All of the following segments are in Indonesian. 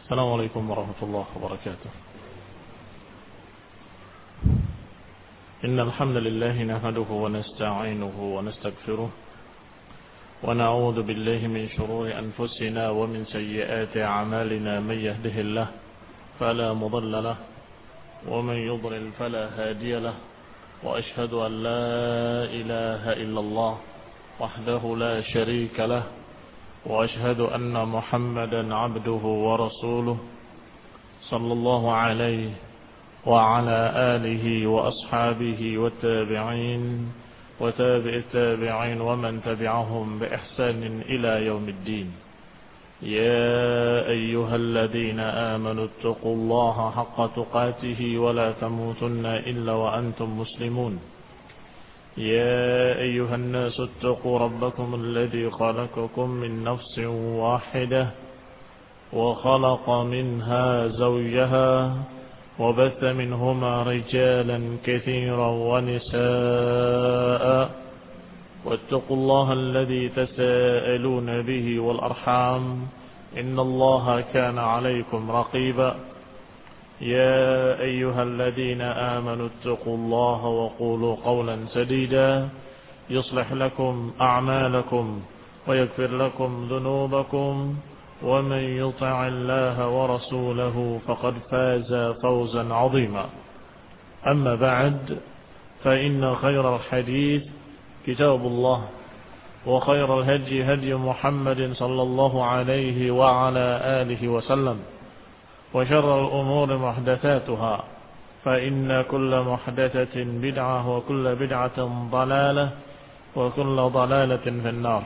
السلام عليكم ورحمة الله وبركاته. إن الحمد لله نحمده ونستعينه ونستغفره ونعوذ بالله من شرور أنفسنا ومن سيئات أعمالنا. من يهده الله فلا مضل له ومن يضلل فلا هادي له، وأشهد أن لا إله إلا الله وحده لا شريك له، وأشهد أن محمدا عبده ورسوله صلى الله عليه وعلى آله وأصحابه والتابعين وتابع التابعين ومن تبعهم بإحسان إلى يوم الدين. يا أيها الذين آمنوا اتقوا الله حق تقاته ولا تموتن إلا وأنتم مسلمون. يا أيها الناس اتقوا ربكم الذي خلقكم من نفس واحدة وخلق منها زوجها وبث منهما رجالا كثيرا ونساء، واتقوا الله الذي تساءلون به والأرحام إن الله كان عليكم رقيبا. يا أيها الذين آمنوا اتقوا الله وقولوا قولا سديدا يصلح لكم أعمالكم ويغفر لكم ذنوبكم، ومن يطع الله ورسوله فقد فاز فوزا عظيما. أما بعد، فإن خير الحديث كتاب الله، وخير الهدي هدي محمد صلى الله عليه وعلى آله وسلم، وشر الأمور محدثاتها، فإن كل محدثة بدعة وكل بدعة ضلالة وكل ضلالة في النار.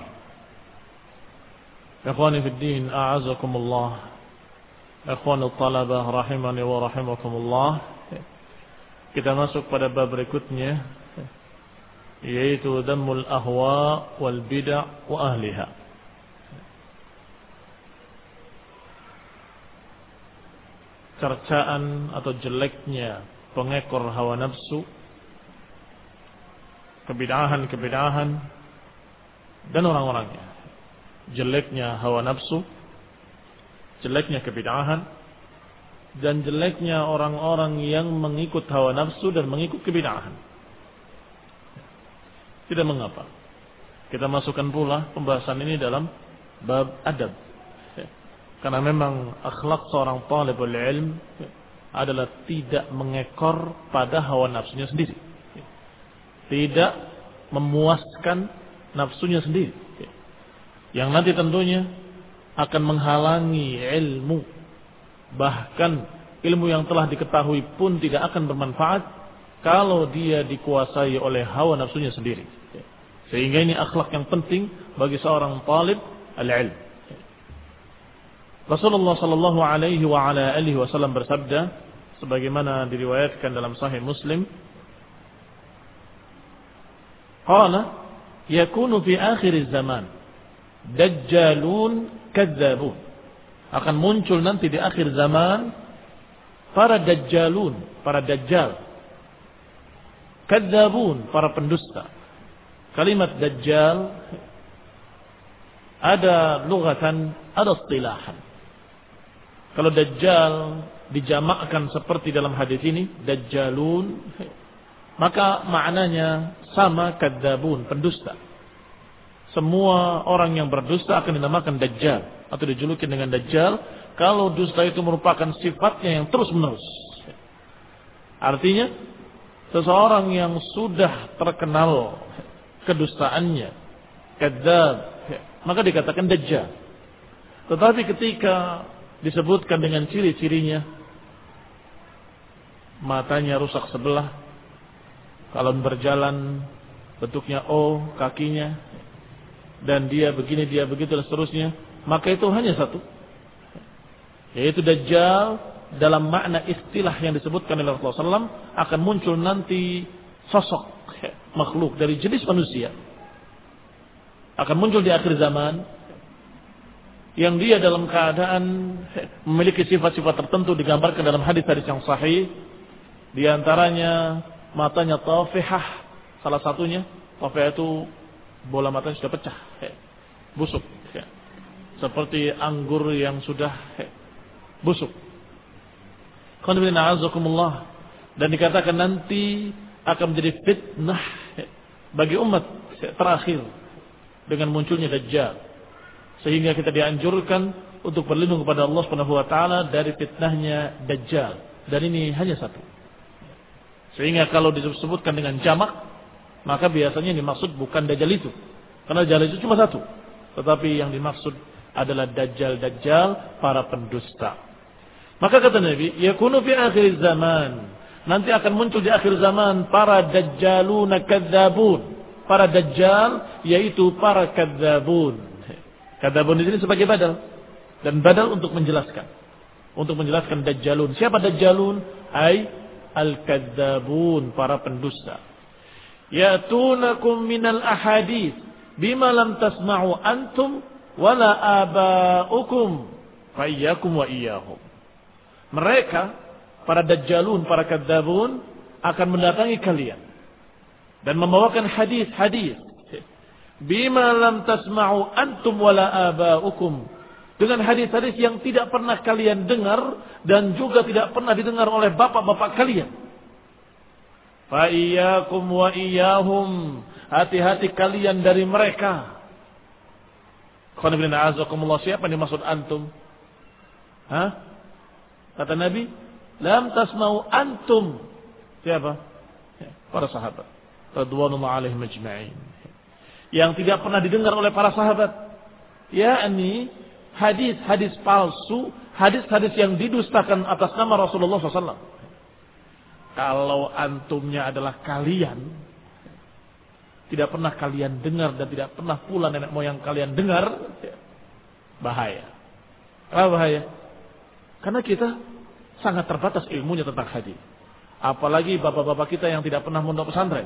إخواني في الدين، أعزكم الله. إخواني الطلبة rahimani wa rahimakumullah. Kita masuk pada bab berikutnya, yaitu dhammul ahwa wal bid'ah wa ahliha. Cercaan atau jeleknya pengekor hawa nafsu, kebid'ahan-kebid'ahan dan orang-orangnya. Jeleknya hawa nafsu, jeleknya kebid'ahan, dan jeleknya orang-orang yang mengikut hawa nafsu dan mengikut kebid'ahan. Tidak mengapa kita masukkan pula pembahasan ini dalam bab adab, karena memang akhlak seorang talibul ilm adalah tidak mengekor pada hawa nafsunya sendiri, tidak memuaskan nafsunya sendiri, yang nanti tentunya akan menghalangi ilmu. Bahkan ilmu yang telah diketahui pun tidak akan bermanfaat kalau dia dikuasai oleh hawa nafsunya sendiri. Sehingga ini akhlak yang penting bagi seorang talib al-ilm. Rasulullah sallallahu alaihi wa ala alihi wasallam bersabda sebagaimana diriwayatkan dalam Sahih Muslim, qala yakunu fi akhir zaman dajjalun kadzabun. Akan muncul nanti di akhir zaman para dajjalun, para dajjal, kadzabun, para pendusta. Kalimat dajjal ada lughatan, ada istilahan. Kalau dajjal dijamakkan seperti dalam hadis ini, dajjalun, maka maknanya sama kadzabun, pendusta. Semua orang yang berdusta akan dinamakan dajjal atau dijuluki dengan dajjal kalau dusta itu merupakan sifatnya yang terus-menerus. Artinya seseorang yang sudah terkenal kedustaannya, kadzab, maka dikatakan dajjal. Tetapi ketika disebutkan dengan ciri-cirinya, matanya rusak sebelah, kalau berjalan bentuknya O kakinya, dan dia begini, dia begitu dan seterusnya, maka itu hanya satu, yaitu dajjal. Dalam makna istilah yang disebutkan oleh Rasulullah SAW, akan muncul nanti sosok makhluk dari jenis manusia, akan muncul di akhir zaman, yang dia dalam keadaan memiliki sifat-sifat tertentu digambarkan dalam hadis-hadis yang sahih. Di antaranya matanya tafihah, salah satunya tafihah itu bola matanya sudah pecah, busuk, seperti anggur yang sudah busuk. Dan dikatakan nanti akan menjadi fitnah bagi umat terakhir dengan munculnya Dajjal. Sehingga kita dianjurkan untuk berlindung kepada Allah Subhanahu wa taala dari fitnahnya Dajjal. Dan ini hanya satu. Sehingga kalau disebutkan dengan jamak, maka biasanya yang dimaksud bukan Dajjal itu. Karena Dajjal itu cuma satu. Tetapi yang dimaksud adalah Dajjal para pendusta. Maka kata Nabi, yakunu fi akhir zaman. Nanti akan muncul di akhir zaman para dajjaluna kadzabun. Para dajjal yaitu para kadzabun. Kadzabun di sini sebagai badal, dan badal untuk menjelaskan. Untuk menjelaskan dajjalun. Siapa dajjalun? Ai al-kadzabun, para pendusta. Ya'tunakum minal ahadits bima lam tasma'u antum wala aba'ukum fa iyyakum wa iyyahum. Mereka, para dajjalun, para kadzabun, akan mendatangi kalian dan membawakan hadis-hadis bima lam tasma'u antum wala aba'ukum, dengan hadis-hadis yang tidak pernah kalian dengar dan juga tidak pernah didengar oleh bapak-bapak kalian. Fa iyyakum wa iyyahum, hati-hati kalian dari mereka. Qul inna a'udzubikumullah, siapa yang dimaksud antum? Hah? Kata Nabi, lam tasma'u antum. Siapa? Para sahabat radhiyallahu alaihim ajma'in. Yang tidak pernah didengar oleh para sahabat. Yakni hadis-hadis palsu, hadis-hadis yang didustakan atas nama Rasulullah SAW. Kalau antumnya adalah kalian, tidak pernah kalian dengar dan tidak pernah pula nenek moyang kalian dengar, bahaya. Apa bahaya? Karena kita sangat terbatas ilmunya tentang hadis. Apalagi bapak-bapak kita yang tidak pernah mondok pesantren.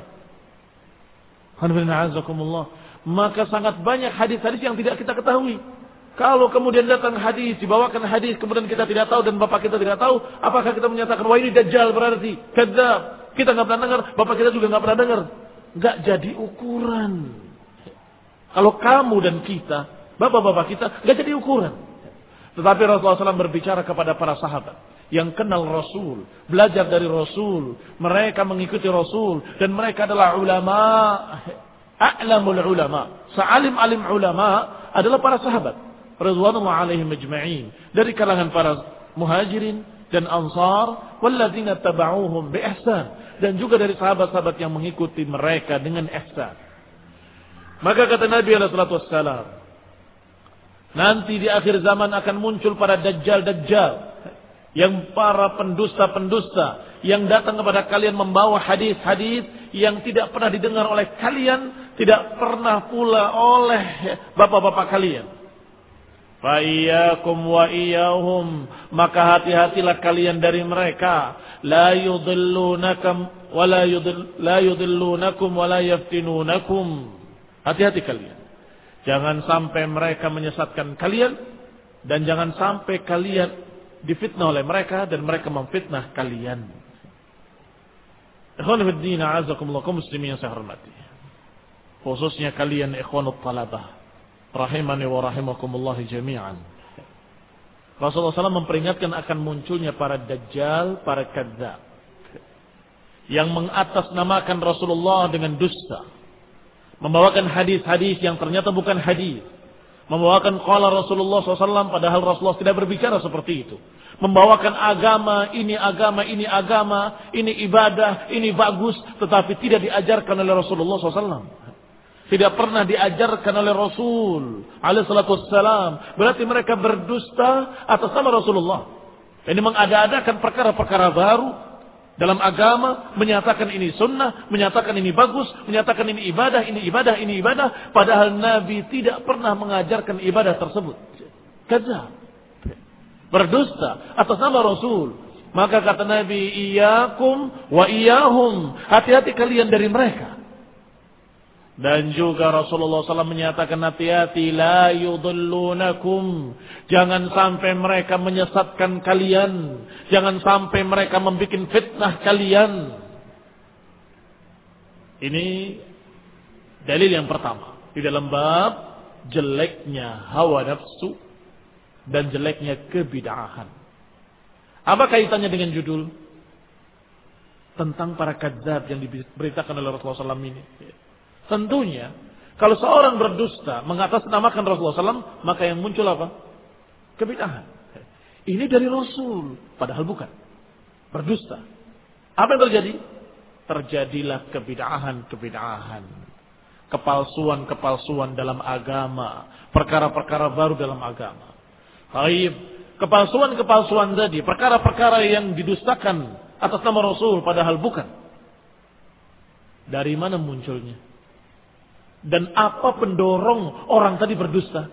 Maka sangat banyak hadis-hadis yang tidak kita ketahui. Kalau kemudian datang hadis, dibawakan hadis, kemudian kita tidak tahu dan bapak kita tidak tahu, apakah kita menyatakan, wah ini Dajjal berarti, kadzab. Kita nggak pernah dengar, bapak kita juga nggak pernah dengar. Nggak jadi ukuran. Kalau kamu dan kita, bapak-bapak kita, nggak jadi ukuran. Tetapi Rasulullah SAW berbicara kepada para sahabat yang kenal Rasul, belajar dari Rasul, mereka mengikuti Rasul, dan mereka adalah ulama, a'lamul ulama, sa'alim-alim ulama adalah para sahabat radhiyallahu alaihim ajma'in, dari kalangan para muhajirin dan ansar, walladzina tabauhum bi ihsan, dan juga dari sahabat-sahabat yang mengikuti mereka dengan ihsan. Maka kata Nabi sallallahu alaihi wasallam, nanti di akhir zaman akan muncul para dajjal-dajjal, yang para pendusta-pendusta yang datang kepada kalian membawa hadis-hadis yang tidak pernah didengar oleh kalian, tidak pernah pula oleh bapak-bapak kalian. Fa iyyakum wa iyyahum, maka hati-hatilah kalian dari mereka. La yudillunakum wa la yudillunakum wa la yaftinunakum. Hati-hati kalian. Jangan sampai mereka menyesatkan kalian, dan jangan sampai kalian difitnah oleh mereka dan mereka memfitnah kalian. Ikhwan fiddin, a'azakumullah, kaum muslimin yang saya hormati. Khususnya kalian ikhwanut talabah, rahimani wa rahimakumullah jami'an. Rasulullah SAW memperingatkan akan munculnya para dajjal, para kadzab, yang mengatasnamakan Rasulullah dengan dusta, membawakan hadis-hadis yang ternyata bukan hadis, membawakan qala Rasulullah SAW padahal Rasulullah tidak berbicara seperti itu, membawakan agama, ini ibadah, ini bagus, tetapi tidak diajarkan oleh Rasulullah SAW, tidak pernah diajarkan oleh Rasul alaihi salatu wassalam. Berarti mereka berdusta atas nama Rasulullah. Ini mengada-adakan perkara-perkara baru dalam agama, menyatakan ini sunnah, menyatakan ini bagus, menyatakan ini ibadah, padahal Nabi tidak pernah mengajarkan ibadah tersebut. Kadzab, berdusta atas nama Rasul. Maka kata Nabi, iyyakum wa iyyahum, hati-hati kalian dari mereka. Dan juga Rasulullah SAW menyatakan, hati-hati, la yudillunakum, jangan sampai mereka menyesatkan kalian, jangan sampai mereka membuat fitnah kalian. Ini dalil yang pertama di dalam bab jeleknya hawa nafsu dan jeleknya kebid'ahan. Apa kaitannya dengan judul? Tentang para kadzab yang diberitakan oleh Rasulullah SAW ini. Tentunya, kalau seorang berdusta mengatasnamakan Rasulullah SAW, maka yang muncul apa? Kebid'ahan. Ini dari Rasul, padahal bukan. Berdusta. Apa yang terjadi? Terjadilah kebid'ahan. Kepalsuan dalam agama. Perkara-perkara baru dalam agama. Baik, kepalsuan tadi, perkara-perkara yang didustakan atas nama Rasul padahal bukan. Dari mana munculnya? Dan apa pendorong orang tadi berdusta?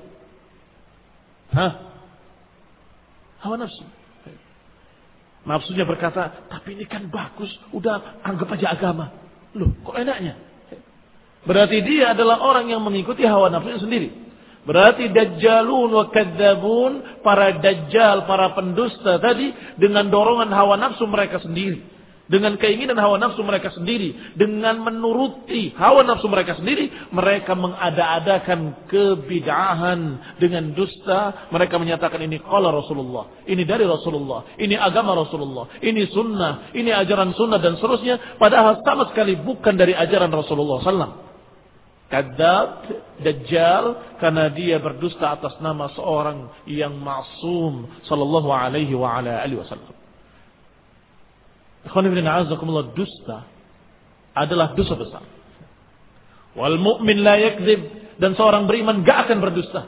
Hawa nafsu. Nafsunya berkata, tapi ini kan bagus, udah anggap aja agama. Loh, kok enaknya? Berarti dia adalah orang yang mengikuti hawa nafsunya sendiri. Berarti dajjalun wa kadzabun, para dajjal, para pendusta tadi dengan dorongan hawa nafsu mereka sendiri, dengan keinginan hawa nafsu mereka sendiri, dengan menuruti hawa nafsu mereka sendiri, mereka mengada-adakan kebid'ahan dengan dusta. Mereka menyatakan ini qala Rasulullah, ini dari Rasulullah, ini agama Rasulullah, ini sunnah, ini ajaran sunnah dan seterusnya, padahal sama sekali bukan dari ajaran Rasulullah SAW. Kadzab, dajjal, karena dia berdusta atas nama seorang yang ma'sum sallallahu alaihi wa ala alihi wasallam. Ikhwan fillah a'azakumullah, dusta adalah dosa besar. Wal mu'min la yakdzib, dan seorang beriman gak akan berdusta.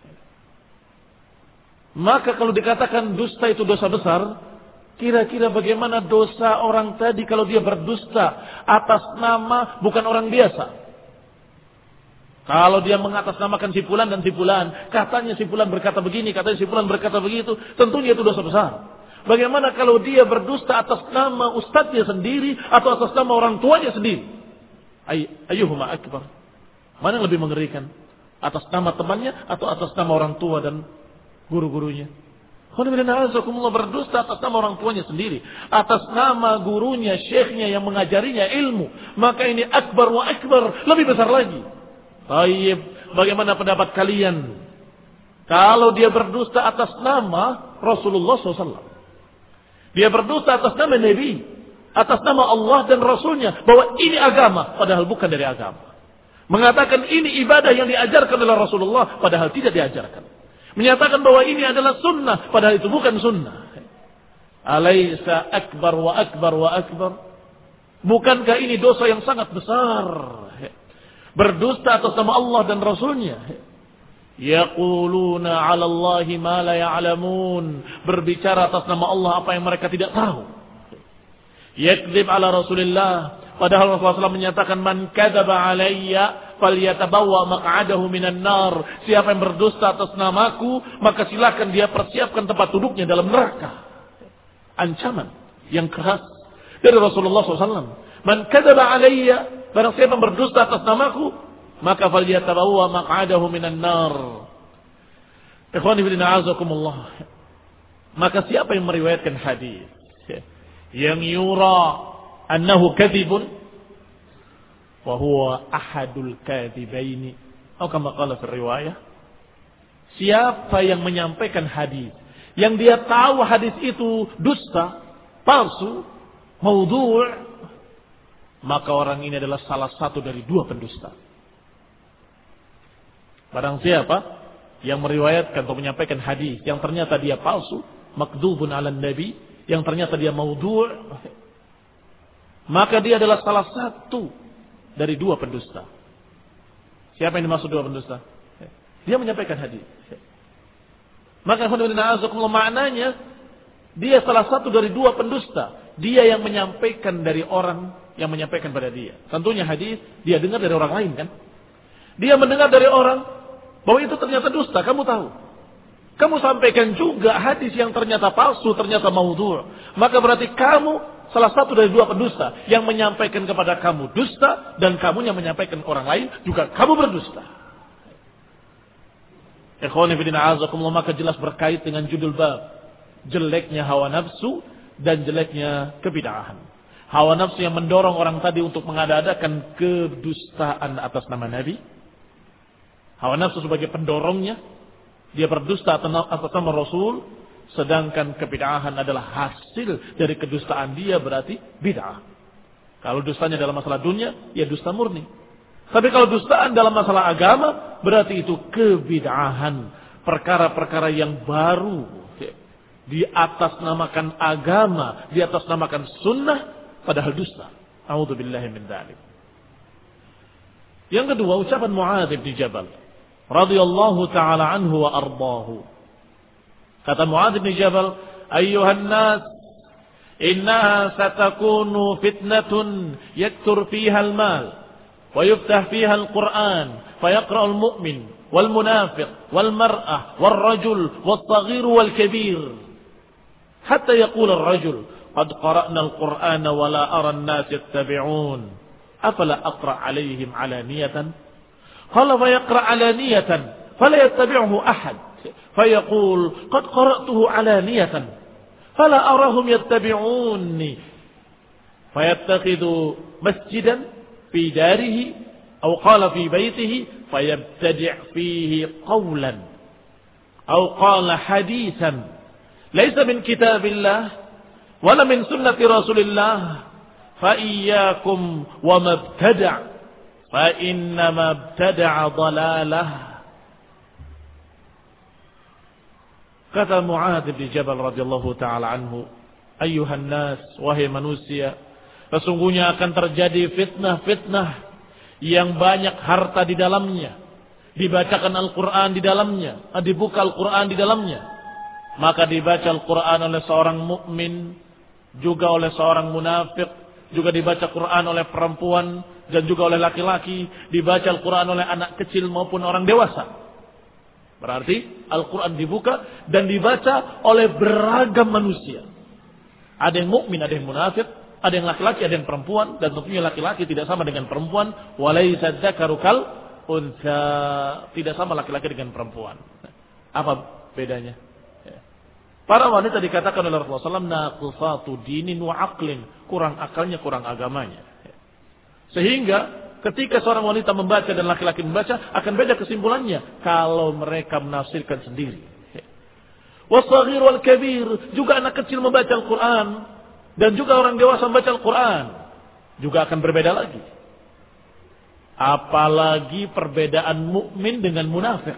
Maka kalau dikatakan dusta itu dosa besar, kira-kira bagaimana dosa orang tadi kalau dia berdusta atas nama bukan orang biasa? Kalau dia mengatasnamakan si fulan dan si fulan, katanya si fulan berkata begini, katanya si fulan berkata begitu, tentunya itu dosa besar. Bagaimana kalau dia berdusta atas nama ustadznya sendiri atau atas nama orang tuanya sendiri? Ayyuhuma akbar? Mana yang lebih mengerikan? Atas nama temannya atau atas nama orang tua dan guru-gurunya? Alhamdulillah, berdusta atas nama orang tuanya sendiri, atas nama gurunya, syekhnya yang mengajarinya ilmu, maka ini akbar wa akbar, lebih besar lagi. Baik, bagaimana pendapat kalian kalau dia berdusta atas nama Rasulullah SAW? Dia berdusta atas nama Nabi, atas nama Allah dan Rasulnya, bahwa ini agama, padahal bukan dari agama. Mengatakan ini ibadah yang diajarkan oleh Rasulullah, padahal tidak diajarkan. Menyatakan bahwa ini adalah sunnah, padahal itu bukan sunnah. Alaysa akbar wa akbar wa akbar? Bukankah ini dosa yang sangat besar? Berdusta atas nama Allah dan Rasulnya. Yaquluna 'ala Allahi ma la ya'lamun, berbicara atas nama Allah apa yang mereka tidak tahu. Yakdzib 'ala Rasulillah, padahal Rasulullah SAW menyatakan man kadzaba 'alayya falyatabawwa maq'adahu minan nar. Siapa yang berdusta atas namaku, maka silakan dia persiapkan tempat duduknya dalam neraka. Ancaman yang keras dari Rasulullah SAW. Man kadzaba 'alayya, barang siapa yang berdusta atas namaku, maka falyatabawwa maq'adahu minan nar. Ikhwani fillah a'azakumullah. Maka siapa yang meriwayatkan hadis yang yura annahu kadzibun wa huwa ahadul kadzibaini, atau kama qala fi riwayah, siapa yang menyampaikan hadis yang dia tahu hadis itu dusta, palsu, maudhu', maka orang ini adalah salah satu dari dua pendusta. Barang siapa yang meriwayatkan atau menyampaikan hadis yang ternyata dia palsu, makdzubun 'alan nabi, yang ternyata dia maudhu', maka dia adalah salah satu dari dua pendusta. Siapa yang dimaksud dua pendusta? Dia menyampaikan hadis. Maka maknanya dia salah satu dari dua pendusta. Dia yang menyampaikan dari orang yang menyampaikan pada dia. Tentunya hadis dia dengar dari orang lain kan? Dia mendengar dari orang bahwa itu ternyata dusta, kamu tahu. Kamu sampaikan juga hadis yang ternyata palsu, ternyata maudhu'. Maka berarti kamu salah satu dari dua pendusta yang menyampaikan kepada kamu dusta, dan kamu yang menyampaikan orang lain juga kamu berdusta. Ikhwani fillah a'azakumullah, maka jelas berkait dengan judul bab, jeleknya hawa nafsu dan jeleknya kebid'ahan. Hawa nafsu yang mendorong orang tadi untuk mengada-adakan kedustaan atas nama Nabi. Hawa nafsu sebagai pendorongnya, dia berdusta atas nama Rasul Sedangkan kebid'ahan adalah hasil dari kedustaan dia, berarti bid'ah. Kalau dustanya dalam masalah dunia, ya dusta murni. Tapi kalau dustaan dalam masalah agama, berarti itu kebid'ahan. Perkara-perkara yang baru. Di atas namakan agama, di atas namakan sunnah, padahal dusta. A'udzubillahi min dzalik. Yang kedua, ucapan Mu'adz bin Jabal radhiyallahu taala anhu wa ardahu. Kata Mu'adz bin Jabal, "Ayyuhan nas, innaha satakunu fitnatun yaktur fiha al-mal wa yuftah fiha al-Qur'an, fayaqra'u al-mu'min wal munafiq wal mar'ah wal rajul wal saghir wal kabir hatta yaqul ar-rajul qad qara'na al-Qur'ana wa la ara an-nas yattabi'un afala aqra' 'alayhim 'alaniyatan qala fa yaqra' 'alaniyatan fala yattabi'uhu ahad fayaqul qad qara'tuhu 'alaniyatan fala arahum yattabi'unni fayattakhidhu masjidan fi darihi aw qala fi baytihi fayabtadi' fihi qawlan aw qala hadithan laysa min kitabillah wala min sunnati rasulillah fa iyyakum wa mabtada' fa inna mabtada'a dhalalah." Kata Mu'adz bin Jabal radhiyallahu taala anhu, "Ayyuhan nas, wahai manusia, sesungguhnya akan terjadi fitnah-fitnah yang banyak harta di dalamnya, dibacakan Al-Qur'an di dalamnya, dibuka Al-Qur'an di dalamnya. Maka dibaca Al-Qur'an oleh seorang mukmin, juga oleh seorang munafik, juga dibaca Qur'an oleh perempuan dan juga oleh laki-laki, dibaca Al-Qur'an oleh anak kecil maupun orang dewasa." Berarti Al-Quran dibuka dan dibaca oleh beragam manusia. Ada yang mukmin, ada yang munafik, ada yang laki-laki, ada yang perempuan, dan tentunya laki-laki tidak sama dengan perempuan. Walaysa dzakaru kal untha, tidak sama laki-laki dengan perempuan. Apa bedanya? Para wanita dikatakan oleh Rasulullah SAW naqifatu dinin wa aqlin, kurang akalnya, kurang agamanya. Sehingga ketika seorang wanita membaca dan laki-laki membaca, akan beda kesimpulannya kalau mereka menafsirkan sendiri. Wasaghir wal kabir, juga anak kecil membaca Al-Quran dan juga orang dewasa membaca Al-Quran, juga akan berbeda lagi. Apalagi perbedaan mukmin dengan munafik.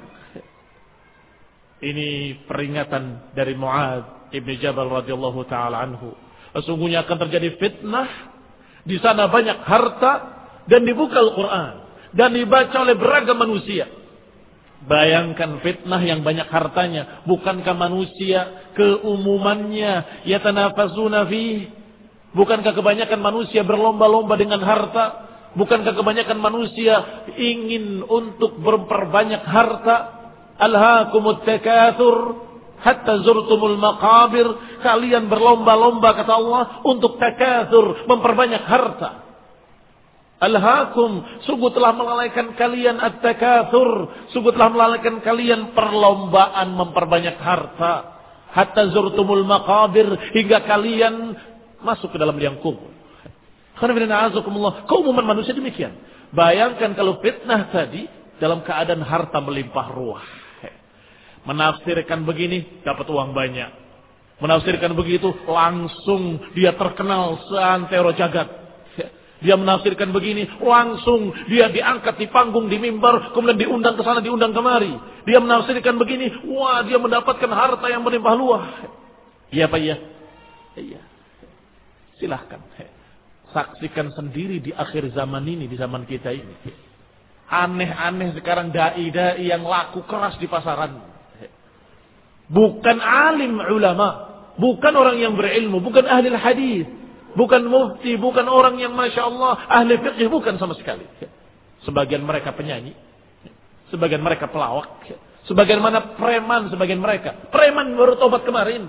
Ini peringatan dari Mu'adz ibn Jabal radhiyallahu taala anhu. Sesungguhnya akan terjadi fitnah, di sana banyak harta dan dibuka Al-Quran dan dibaca oleh beragam manusia. Bayangkan fitnah yang banyak hartanya. Bukankah manusia keumumannya yatanafasuna fi? Bukankah kebanyakan manusia berlomba-lomba dengan harta? Bukankah kebanyakan manusia ingin untuk memperbanyak harta? Alhaakumut takatsur hatta zurtumul maqabir. Kalian berlomba-lomba, kata Allah, untuk takatsur, memperbanyak harta. Alhaakum, sungguh telah melalaikan kalian at-takatsur, sungguh telah melalaikan kalian perlombaan memperbanyak harta. Hatta zurtumul maqabir, hingga kalian masuk ke dalam liang kubur. Keumuman manusia demikian. Bayangkan kalau fitnah tadi dalam keadaan harta melimpah ruah. Menafsirkan begini dapat uang banyak. Menafsirkan begitu langsung dia terkenal seantero jagat. Dia menafsirkan begini, langsung dia diangkat di panggung, di mimbar, kemudian diundang ke sana, diundang kemari. Dia menafsirkan begini, wah, dia mendapatkan harta yang melimpah ruah. Iya Pak, iya. Iya. Silahkan. Saksikan sendiri di akhir zaman ini, di zaman kita ini. Aneh-aneh sekarang dai-dai yang laku keras di pasaran. Bukan alim ulama, bukan orang yang berilmu, bukan ahli hadis. Bukan mufti, bukan orang yang Masya Allah ahli fiqh, bukan sama sekali. Sebagian mereka penyanyi, sebagian mereka pelawak, sebagian mana preman, sebagian mereka preman baru tobat kemarin.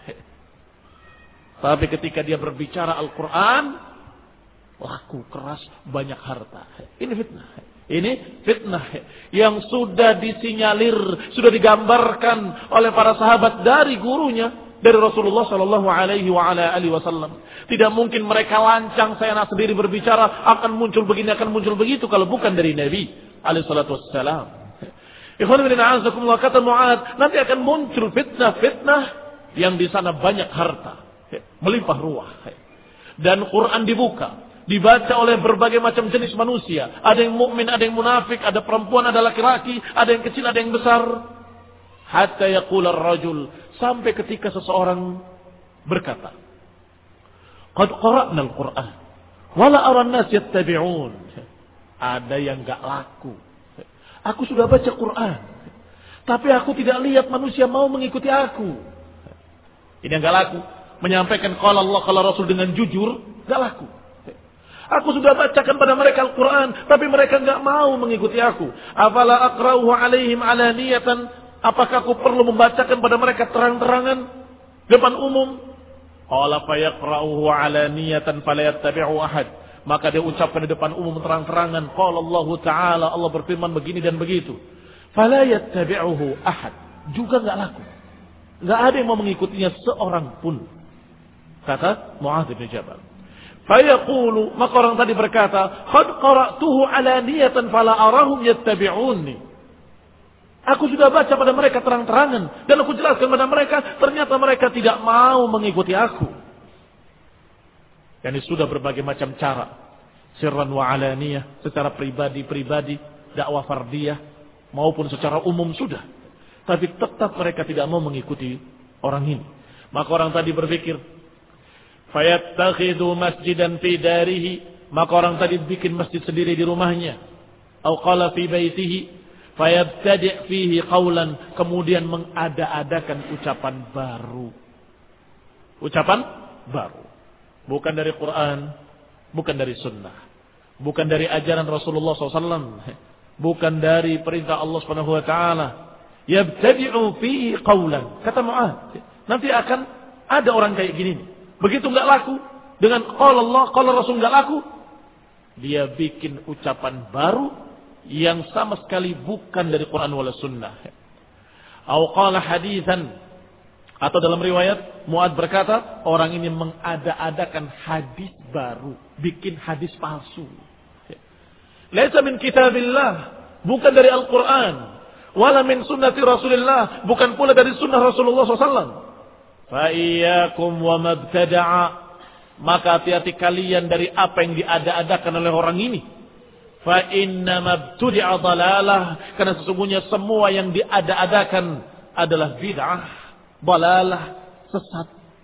Tapi ketika dia berbicara Al-Quran, laku keras, banyak harta. Ini fitnah. Ini fitnah yang sudah disinyalir, sudah digambarkan oleh para sahabat dari gurunya, dari Rasulullah sallallahu alaihi wasallam. Tidak mungkin mereka lancang saya sendiri berbicara akan muncul begini, akan muncul begitu kalau bukan dari Nabi alaihi salatu wassalam. Ikhwan fillah, kata Mu'adz, nanti akan muncul fitnah-fitnah yang di sana banyak harta, melimpah ruah. Dan Quran dibuka, dibaca oleh berbagai macam jenis manusia. Ada yang mukmin, ada yang munafik, ada perempuan, ada laki-laki, ada yang kecil, ada yang besar. Hatta yaqula ar-rajul, sampai ketika seseorang berkata, qad qara'na al-Qur'an wala ara an-nas yattabi'un. Ada yang enggak laku. Aku sudah baca Quran, tapi aku tidak lihat manusia mau mengikuti aku. Ini enggak laku. Menyampaikan qala Allah qala Rasul dengan jujur, enggak laku. Aku sudah bacakan pada mereka Al-Quran, tapi mereka enggak mau mengikuti aku. Afala aqra'uhu alaihim alaniyatan, apakah aku perlu membacakan pada mereka terang-terangan depan umum? Qala fa yaqra'uhu alaniyatan fala yattabi'u ahad. Maka dia ucapkan di depan umum terang-terangan, qala Allah Ta'ala, Allah berfirman begini dan begitu. Fala yattabi'uhu ahad. Juga enggak laku. Enggak ada yang mau mengikutinya seorang pun. Kata Mu'adz bin Jabal. Fayaqulu, maka orang tadi berkata, qad qara'tuhu alaniyatan fala arahum yattabi'uni. Aku sudah baca pada mereka terang-terangan dan aku jelaskan pada mereka, ternyata mereka tidak mau mengikuti aku. Yani sudah berbagai macam cara, sirran wa alaniyah, secara pribadi-pribadi, dakwah fardiyah maupun secara umum sudah. Tapi tetap mereka tidak mau mengikuti orang ini. Maka orang tadi berpikir, fayattakhidhu masjidan fi darihi, maka orang tadi bikin masjid sendiri di rumahnya, atau qala fi baitihi, fayabtadi' fihi qawlan, kemudian mengada-adakan ucapan baru. Ucapan baru. Bukan dari Quran, bukan dari sunnah, bukan dari ajaran Rasulullah SAW, bukan dari perintah Allah Subhanahu wa taala. Yabtadi'u fihi qawlan. Kata Mu'adz, nanti akan ada orang kayak gini. Begitu enggak laku dengan qala Allah, qala Rasul enggak laku, dia bikin ucapan baru yang sama sekali bukan dari Quran wala sunnah. Atau qala haditsan, atau dalam riwayat Mu'adz berkata, orang ini mengada-adakan hadis baru, bikin hadis palsu. Laisa min kitabillah, bukan dari Al-Qur'an, wala min sunnati Rasulillah, bukan pula dari sunnah Rasulullah SAW. Fa iyyakum wa mabtada'a, maka hati-hati kalian dari apa yang diada-adakan oleh orang ini. Fa inna mabtudi'a dalalah, karena sesungguhnya semua yang diada-adakan adalah bid'ah, dalalah, sesat.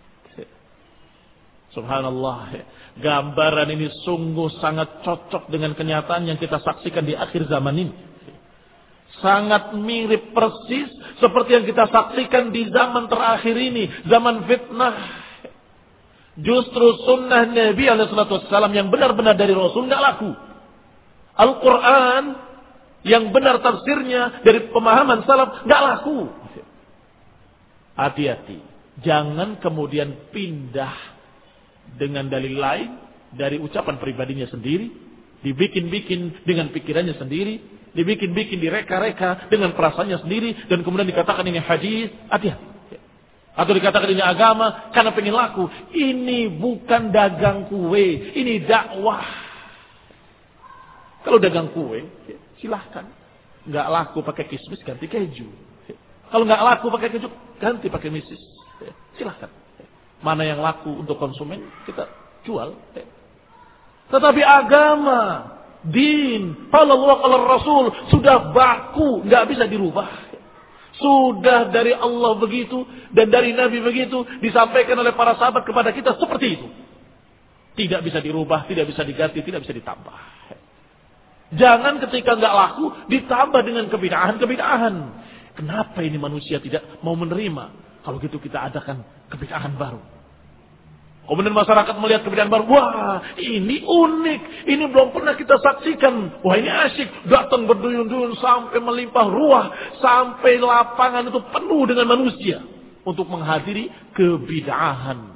Subhanallah, gambaran ini sungguh sangat cocok dengan kenyataan yang kita saksikan di akhir zaman ini. Sangat mirip persis seperti yang kita saksikan di zaman terakhir ini, zaman fitnah. Justru sunnah Nabi SAW yang benar-benar dari Rasul nggak laku. Al-Quran yang benar tafsirnya dari pemahaman salaf nggak laku. Hati-hati, jangan kemudian pindah dengan dalil lain dari ucapan pribadinya sendiri, dibikin-bikin dengan pikirannya sendiri, dibikin-bikin direka-reka dengan perasaannya sendiri, dan kemudian dikatakan ini hadis. Hati-hati. Atau dikatakan ini agama karena pengen laku. Ini bukan dagang kue, ini dakwah. Kalau dagang kue, silahkan. Nggak laku pakai kismis, ganti keju. Kalau nggak laku pakai keju, ganti pakai misis. Silahkan. Mana yang laku untuk konsumen, kita jual. Tetapi agama, din, qala Allah qala Rasul sudah baku, nggak bisa dirubah. Sudah dari Allah begitu dan dari Nabi begitu, disampaikan oleh para sahabat kepada kita seperti itu. Tidak bisa dirubah, tidak bisa diganti, tidak bisa ditambah. Jangan ketika nggak laku ditambah dengan kebid'ahan-kebid'ahan. Kenapa ini manusia tidak mau menerima? Kalau gitu kita adakan kebid'ahan baru. Kemudian masyarakat melihat kebid'ahan baru. Wah, ini unik. Ini belum pernah kita saksikan. Wah, ini asyik. Datang berduyun-duyun sampai melimpah ruah. Sampai lapangan itu penuh dengan manusia. Untuk menghadiri kebid'ahan.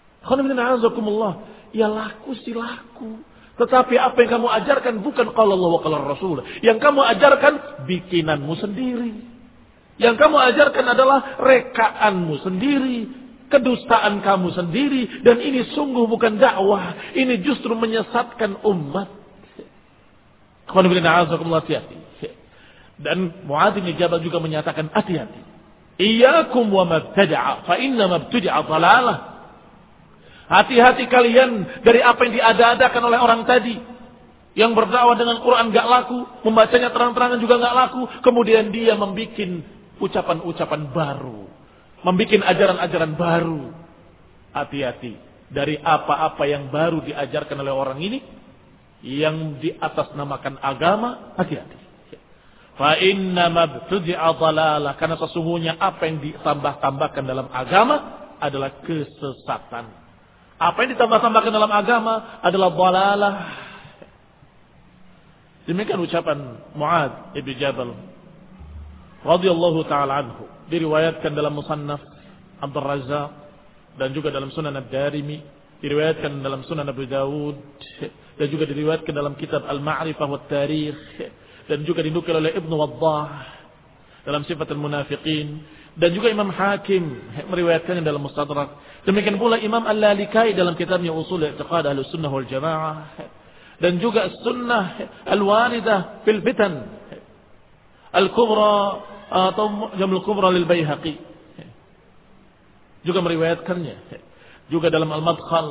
Ya laku sih laku. Tetapi apa yang kamu ajarkan bukan qala Allah wa qala Rasul. Yang kamu ajarkan bikinanmu sendiri. Yang kamu ajarkan adalah rekaanmu sendiri, kedustaan kamu sendiri, dan ini sungguh bukan dakwah, ini justru menyesatkan umat. Hati-hati. Dan Mu'adz bin Jabal juga menyatakan hati-hati. Iyyakum wa mabtada'a fa inna mabtada'a dhalalah. Hati-hati kalian dari apa yang diada-adakan oleh orang tadi. Yang berdakwah dengan Quran gak laku, membacanya terang-terangan juga gak laku, kemudian dia membuat ucapan-ucapan baru, membuat ajaran-ajaran baru. Hati-hati dari apa-apa yang baru diajarkan oleh orang ini, yang di atas namakan agama, hati-hati. Fa inna mabtudi'a dhalalah, karena sesungguhnya apa yang ditambah-tambahkan dalam agama adalah kesesatan. Apa yang ditambah-tambahkan dalam agama adalah dhalalah. Demikian ucapan Mu'adz ibn Jabal radhiyallahu taala anhu, diriwayatkan dalam Musannaf Abdul Razzaq dan juga dalam Sunan Ad-Darimi, diriwayatkan dalam Sunan Abu Dawud dan juga diriwayatkan dalam kitab Al-Ma'rifah wa Tarikh dan juga dinukil oleh Ibnu Waddah dalam Sifat Al-Munafiqin dan juga Imam Hakim meriwayatkannya dalam Mustadrak. Demikian pula Imam Al-Lalikai dalam kitabnya Ushul I'tiqad Ahlussunnah wal Jamaah dan juga Sunnah Al-Waridah fil Fitan Al-Kubra atau Jamul Kubra lil Baihaqi juga meriwayatkannya, juga dalam Al-Madkhal,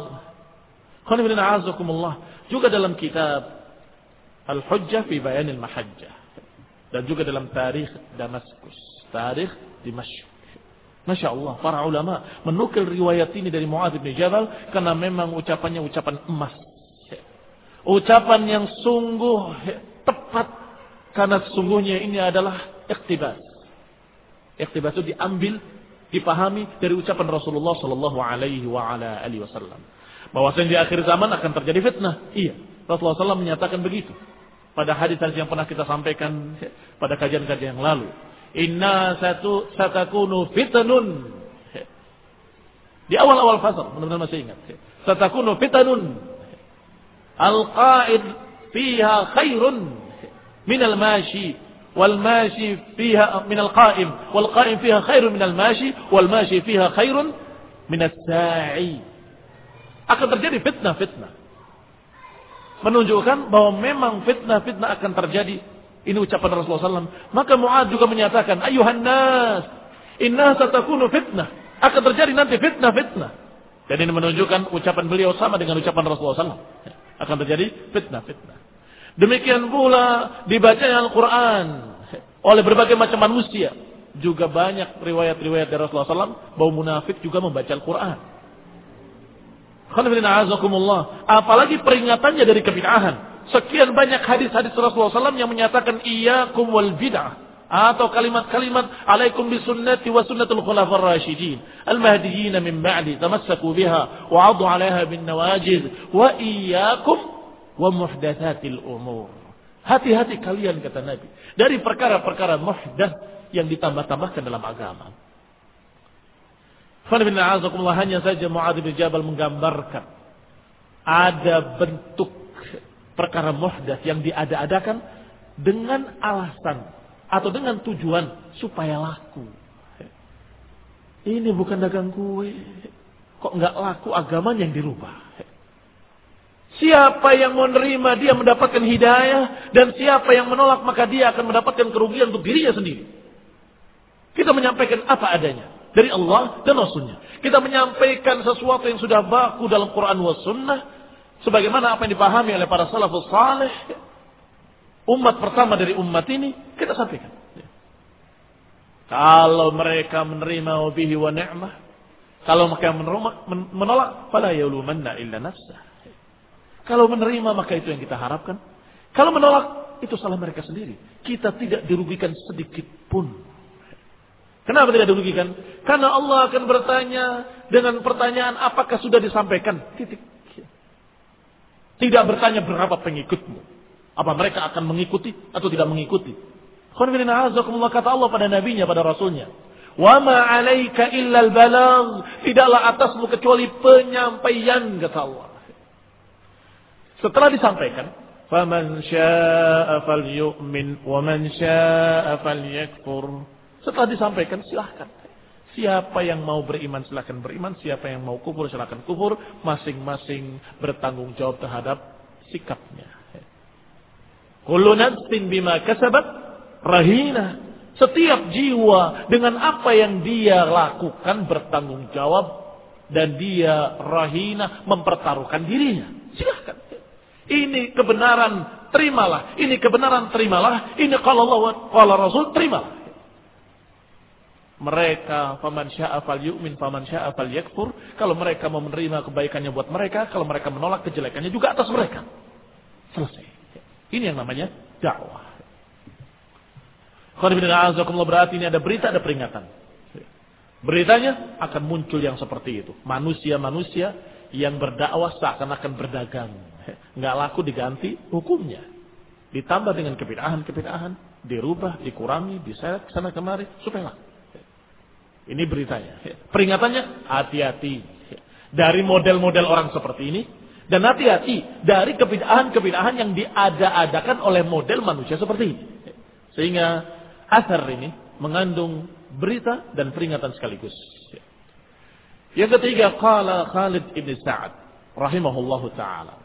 juga dalam kitab Al-Hujjah fi Bayan Al-Mahajjah dan juga dalam Tarikh Damaskus, Tarikh Dimashq. Masya Allah, para ulama menukil riwayat ini dari Mu'adz bin Jabal karena memang ucapannya ucapan emas, ucapan yang sungguh tepat, karena sesungguhnya ini adalah iktibas. Iktibas itu diambil, dipahami dari ucapan Rasulullah sallallahu alaihi wasallam. Bahwasanya di akhir zaman akan terjadi fitnah. Iya, Rasulullah SAW menyatakan begitu pada hadis-hadis yang pernah kita sampaikan pada kajian-kajian yang lalu. Inna satakunu fitanun. Di awal-awal fasal, benar-benar masih ingat. Satakunu fitanun. Al-qa'id fiha khairun minal mashi wal mashi fiha minal qa'im wal qa'im fiha khairun minal mashi wal mashi fiha khairun minas sa'i. Akan terjadi fitnah-fitnah. Menunjukkan bahwa memang fitnah-fitnah akan terjadi. Ini ucapan Rasulullah SAW. Maka Mu'adz juga menyatakan, ayuhan nas, inna satakunu fitnah. Akan terjadi nanti fitnah-fitnah. Dan ini menunjukkan ucapan beliau sama dengan ucapan Rasulullah SAW. Akan terjadi fitnah-fitnah. Demikian pula dibacanya Al-Quran oleh berbagai macam manusia. Juga banyak riwayat-riwayat dari Rasulullah SAW bahwa munafik juga membaca Al-Quran. Apalagi peringatannya dari kebid'ahan. Sekian banyak hadis-hadis Rasulullah SAW yang menyatakan iyyakum wal bid'ah, atau kalimat-kalimat alaikum bisunnati wa sunnatul khulafar rasyidin al-mahdiyyin min ba'di tamassaku biha wa 'addu 'alaiha bin nawajiz wa iyyakum wa muhdatsatil umur. Hati-hati kalian, kata Nabi, dari perkara-perkara muhdats yang ditambah-tambahkan dalam agama. Hanya saja Mu'adz bin Jabal menggambarkan ada bentuk perkara muhdats yang diada-adakan dengan alasan atau dengan tujuan supaya laku. Ini bukan dagang kue, kok nggak laku, agamanya yang dirubah. Siapa yang menerima dia mendapatkan hidayah, dan siapa yang menolak maka dia akan mendapatkan kerugian untuk dirinya sendiri. Kita menyampaikan apa adanya dari Allah dan Rasulnya. Kita menyampaikan sesuatu yang sudah baku dalam Quran wa Sunnah, sebagaimana apa yang dipahami oleh para salafus saleh, umat pertama dari umat ini, kita sampaikan. Kalau mereka menerima wabihi wa ni'mah, kalau mereka menolak, fala yalumanna illa nafsah. Kalau menerima maka itu yang kita harapkan. Kalau menolak, itu salah mereka sendiri. Kita tidak dirugikan sedikit pun. Kenapa tidak dirugikan? Karena Allah akan bertanya dengan pertanyaan apakah sudah disampaikan? Titik. Tidak bertanya berapa pengikutmu. Apa mereka akan mengikuti atau tidak mengikuti? Kata Allah pada nabinya, pada rasulnya. Wa ma 'alaika illa al-balagh. Tidaklah atasmu kecuali penyampaian, kata Allah. Setelah disampaikan, faman syaa'a falyu'min wa man syaa'a falyakfur. Setelah disampaikan, silahkan. Siapa yang mau beriman silahkan beriman, siapa yang mau kufur silahkan kufur, masing-masing bertanggung jawab terhadap sikapnya. Kullu nafsin bima kasabat rahina. Setiap jiwa dengan apa yang dia lakukan bertanggung jawab. Dan dia rahina mempertaruhkan dirinya. Silahkan. Ini kebenaran, terimalah. Ini kebenaran, terimalah. Ini qala Allah, qala Rasul, terimalah. Mereka, faman sya'a falyu'min, faman sya'a falyakfur. Kalau mereka mau menerima kebaikannya buat mereka. Kalau mereka menolak kejelekannya juga atas mereka. Selesai. Ini yang namanya dakwah. Berarti ini ada berita, ada peringatan. Beritanya akan muncul yang seperti itu. Manusia-manusia yang berdakwah seakan-akan berdagang. Nggak laku diganti hukumnya. Ditambah dengan kebid'ahan, dirubah, dikurangi, diseret sana kemari supaya laku. Ini beritanya. Peringatannya, hati-hati dari model-model orang seperti ini. Dan hati-hati dari kebid'ahan yang diada-adakan oleh model manusia seperti ini. Sehingga asar ini mengandung berita dan peringatan sekaligus. Yang ketiga, qala Khalid ibn Sa'ad rahimahullahu ta'ala.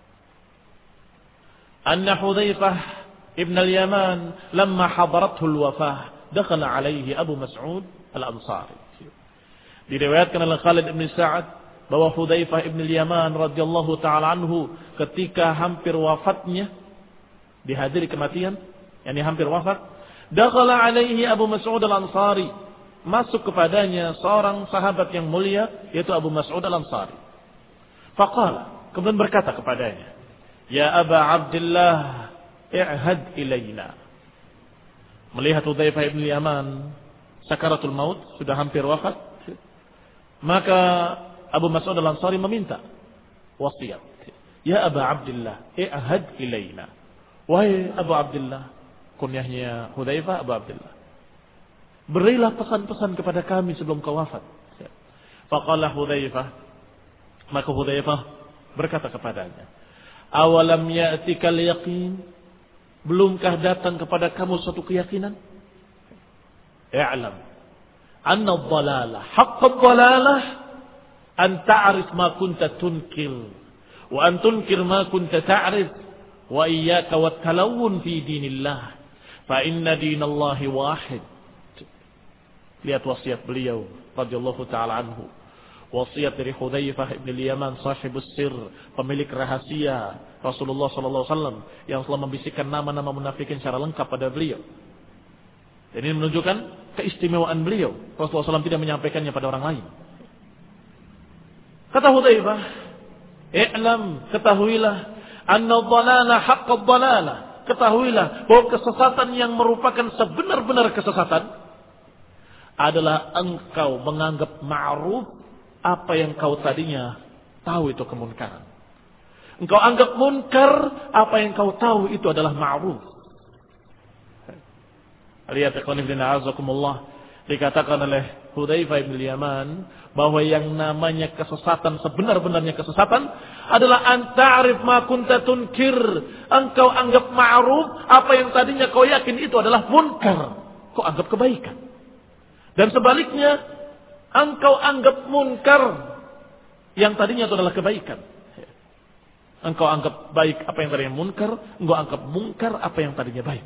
Anna Hudzaifah ibn al-Yaman lamma hadarathu al-wafah dakhala alaihi Abu Mas'ud al-Ansari. Diriwayatkan oleh Khalid ibn Sa'ad bahwa Hudzaifah ibn al-Yaman radhiyallahu ta'ala anhu ketika hampir wafatnya, dihadiri kematian, yakni hampir wafat, dakhala alaihi Abu Mas'ud al-Ansari, masuk kepadanya seorang sahabat yang mulia yaitu Abu Mas'ud al-Ansari. Faqala, kemudian berkata kepadanya, "Ya Aba Abdullah, i'had ilaina." Melihat Hudzaifah ibn al-Yaman sakaratul maut, sudah hampir wafat, maka Abu Mas'ud al-Ansari meminta wasiat. "Ya Aba Abdullah, i'had ilaina." Wahai Abu Abdullah, kunyahnya Hudzaifah, Abu Abdullah, berilah pesan-pesan kepada kami sebelum kau wafat. Faqala Hudzaifah, maka Hudzaifah berkata kepadanya, "Awalam ya'tikal yaqin?" Belumkah datang kepada kamu suatu keyakinan? I'lam anna ad-dhalalah haqq ad-dhalalah an ta'rif ma kunta tunkir wa an tunkir ma kunta ta'rif wa iyyaka wat-talawun fi dinillah fa inna dinallahi wahid. Lihat wasiat beliau radhiyallahu taala anhu. Wasiat dari Hudzaifah ibn al-Yaman, sahibus sir, pemilik rahasia Rasulullah sallallahu alaihi wasallam yang telah membisikkan nama-nama munafikin secara lengkap pada beliau. Dan ini menunjukkan keistimewaan beliau. Rasulullah SAW tidak menyampaikannya pada orang lain. Kata Hudzaifah, "I'lam, ketahuilah, anna ad-dhalalah haqq ad-dhalalah." Ketahuilah bahwa kesesatan yang merupakan sebenar-benar kesesatan adalah engkau menganggap ma'ruf apa yang kau tadinya tahu itu kemunkaran. Engkau anggap munkar apa yang kau tahu itu adalah ma'ruf. Lihat ikhwan fillah azakumullah, dikatakan oleh Hudzaifah bin Yaman bahwa yang namanya kesesatan, sebenar-benarnya kesesatan adalah anta'rif ma kunta tunkir. Engkau anggap ma'ruf apa yang tadinya kau yakin itu adalah munkar, kau anggap kebaikan. Dan sebaliknya, engkau anggap munkar yang tadinya itu adalah kebaikan. Engkau anggap baik apa yang tadinya munkar, engkau anggap munkar apa yang tadinya baik.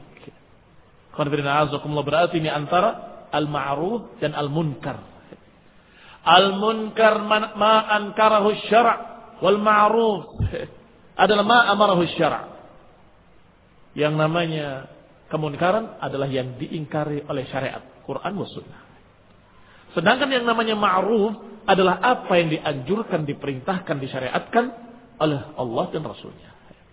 Berarti ini antara al-ma'ruf dan al-munkar. Al-munkar ma ankarahu syara' wal ma'ruf adalah ma amarahu syara'. Yang namanya kemunkaran adalah yang diingkari oleh syariat Quran wa sunnah. Sedangkan yang namanya ma'ruf adalah apa yang dianjurkan, diperintahkan, disyariatkan oleh Allah dan Rasulnya.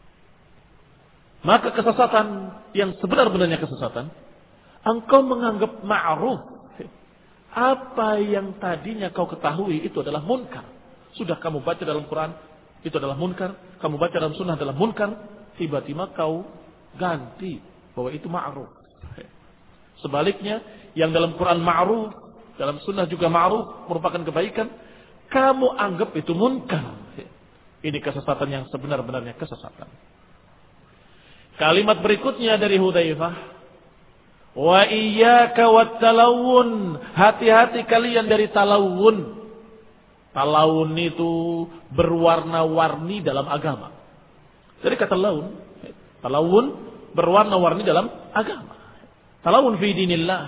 Maka kesesatan yang sebenar-benarnya kesesatan, engkau menganggap ma'ruf apa yang tadinya kau ketahui itu adalah munkar. Sudah kamu baca dalam Quran itu adalah munkar, kamu baca dalam sunnah adalah munkar, tiba-tiba kau ganti bahwa itu ma'ruf. Sebaliknya, yang dalam Quran ma'ruf, dalam sunnah juga ma'ruf, merupakan kebaikan, kamu anggap itu munkar. Ini kesesatan yang sebenar-benarnya kesesatan. Kalimat berikutnya dari Hudzaifah, wa iyyaka wat-talawun, hati-hati kalian dari talawun. Talawun itu berwarna-warni dalam agama. Jadi kata laun, talawun berwarna-warni dalam agama. Talawun fi dinillah.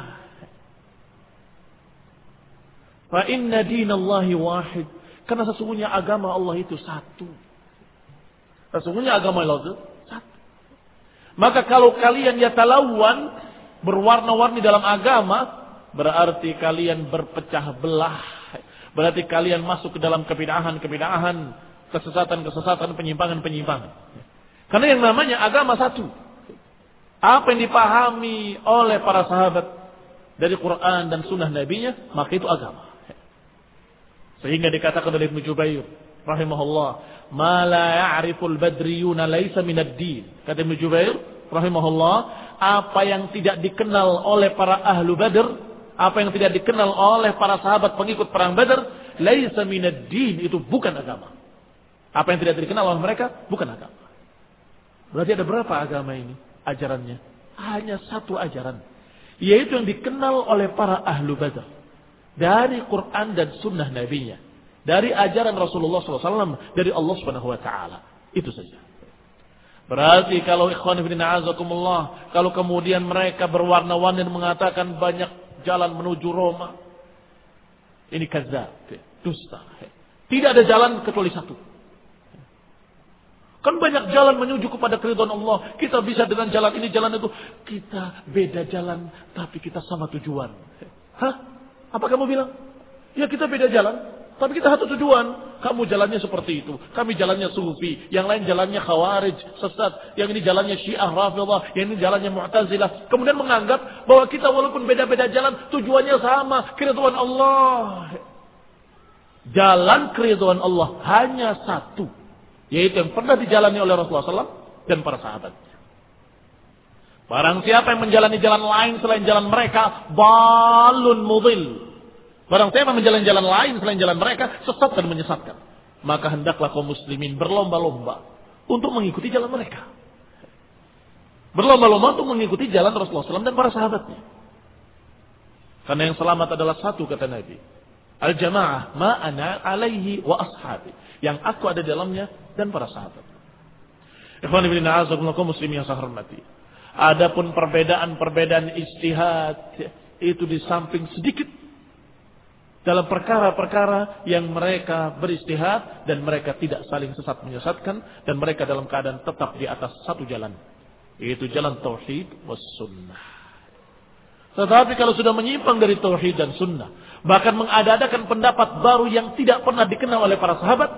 Fa inna dinallahi wahid. Karena sesungguhnya agama Allah itu satu. Sesungguhnya agama Allah itu satu. Maka kalau kalian yatalawwan, berwarna-warni dalam agama, berarti kalian berpecah belah. Berarti kalian masuk ke dalam kebid'ahan-kebid'ahan, kesesatan-kesesatan, penyimpangan-penyimpangan. Karena yang namanya agama satu. Apa yang dipahami oleh para sahabat dari Quran dan sunnah Nabi-Nya, maka itu agama. Sehingga dikatakan oleh Ibnu Jubair rahimahullah, "Ma la ya'riful badriyuna laisa minad din." Kata Ibnu Jubair rahimahullah, apa yang tidak dikenal oleh para ahlu Badr, apa yang tidak dikenal oleh para sahabat pengikut perang Badr, laisa minad din, itu bukan agama. Apa yang tidak dikenal oleh mereka bukan agama. Berarti ada berapa agama ini? Ajarannya hanya satu ajaran, yaitu yang dikenal oleh para ahlu Badr dari Quran dan sunnah Nabi-Nya, dari ajaran Rasulullah SAW, dari Allah Subhanahu Wa Taala. Itu saja. Berarti kalau ikhwan fillah azakumullah, kalau kemudian mereka berwarna-warni dan mengatakan banyak jalan menuju Roma, ini kadzab, dusta. Tidak ada jalan kecuali satu. Kan banyak jalan menuju kepada keridhaan Allah. Kita bisa dengan jalan ini, jalan itu. Kita beda jalan, tapi kita sama tujuan. Hah? Apa kamu bilang? Ya kita beda jalan, tapi kita satu tujuan. Kamu jalannya seperti itu, kami jalannya sufi, yang lain jalannya khawarij, sesat, yang ini jalannya syiah, rafidhah, yang ini jalannya mu'tazilah. Kemudian menganggap bahwa kita walaupun beda-beda jalan, tujuannya sama, keridhaan Allah. Jalan keridhaan Allah hanya satu, yaitu yang pernah dijalani oleh Rasulullah SAW dan para sahabatnya. Barang siapa yang menjalani jalan lain selain jalan mereka, balun mudhil. Barang siapa menjalani jalan lain selain jalan mereka, sesat dan menyesatkan. Maka hendaklah kaum muslimin berlomba-lomba untuk mengikuti jalan mereka. Berlomba-lomba untuk mengikuti jalan Rasulullah SAW dan para sahabatnya. Karena yang selamat adalah satu, kata Nabi. Al-jamaah ma'ana alaihi wa ashabi. Yang aku ada dalamnya dan para sahabat. Ikhwan ibn a'azakumullah kaum muslimin yang saya hormati. Adapun perbedaan-perbedaan ijtihad itu di samping sedikit dalam perkara-perkara yang mereka beristihad dan mereka tidak saling sesat menyesatkan dan mereka dalam keadaan tetap di atas satu jalan, yaitu jalan tauhid was sunnah. Tetapi kalau sudah menyimpang dari tauhid dan sunnah, bahkan mengada-adakan pendapat baru yang tidak pernah dikenal oleh para sahabat,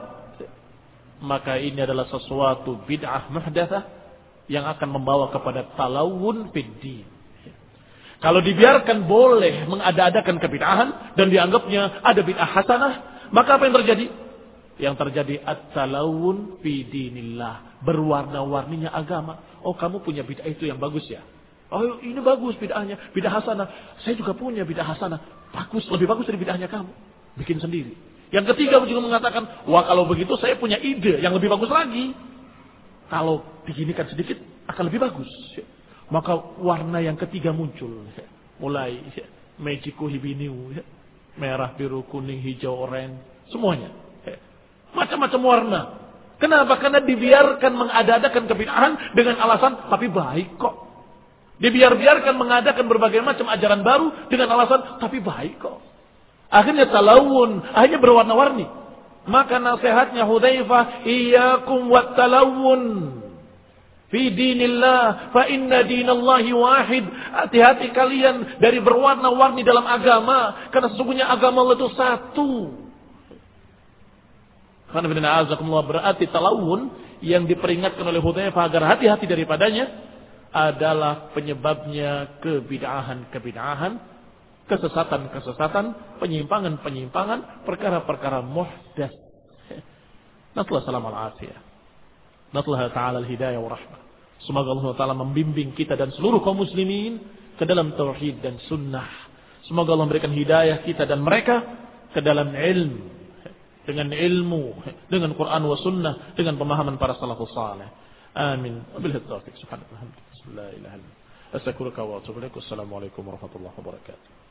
maka ini adalah sesuatu bid'ah muhdatsah yang akan membawa kepada talawun fid din. Kalau dibiarkan boleh mengada-adakan kebid'ahan dan dianggapnya ada bid'ah hasanah, maka apa yang terjadi? Yang terjadi at-talawun fi dinillah, berwarna-warninya agama. Oh, kamu punya bid'ah itu yang bagus ya? Oh, ini bagus bid'ahnya, bid'ah hasanah. Saya juga punya bid'ah hasanah. Bagus, lebih bagus dari bid'ahnya kamu. Bikin sendiri. Yang ketiga juga mengatakan, wah kalau begitu saya punya ide yang lebih bagus lagi. Kalau diginikan sedikit akan lebih bagus. Maka warna yang ketiga muncul. Mulai magiku hibiniu, merah, biru, kuning, hijau, oranye, semuanya. Macam-macam warna. Kenapa? Karena dibiarkan mengada-adakan kebid'ahan dengan alasan tapi baik kok. Dibiarkan mengadakan berbagai macam ajaran baru dengan alasan tapi baik kok. Akhirnya talawun, akhirnya berwarna-warni. Maka nasihatnya Hudzaifah, iyyakum wat talawun fi dinillah fa inna dinallahi wahid. Hati-hati kalian dari berwarna-warni dalam agama, karena sesungguhnya agama Allah itu satu. Karena berarti talawun yang diperingatkan oleh Hudzaifah agar hati-hati daripadanya adalah penyebabnya kebid'ahan-kebid'ahan, kesesatan-kesesatan, penyimpangan-penyimpangan, perkara-perkara muhdats. Nasallahu salam al-afiyah. Nasallahu ta'ala al-hidayah wa rahmah. Semoga Allah Ta'ala membimbing kita dan seluruh kaum muslimin ke dalam tauhid dan sunnah. Semoga Allah memberikan hidayah kita dan mereka ke dalam ilmu, dengan ilmu, dengan Quran wa sunnah, dengan pemahaman para salafus salih. Amin. Wabillahi taufiq. Subhanallah. Bismillahirrahmanirrahim. Astaghfiruka wa atubu ilaik. Wassalamualaikum warahmatullahi wabarakatuh.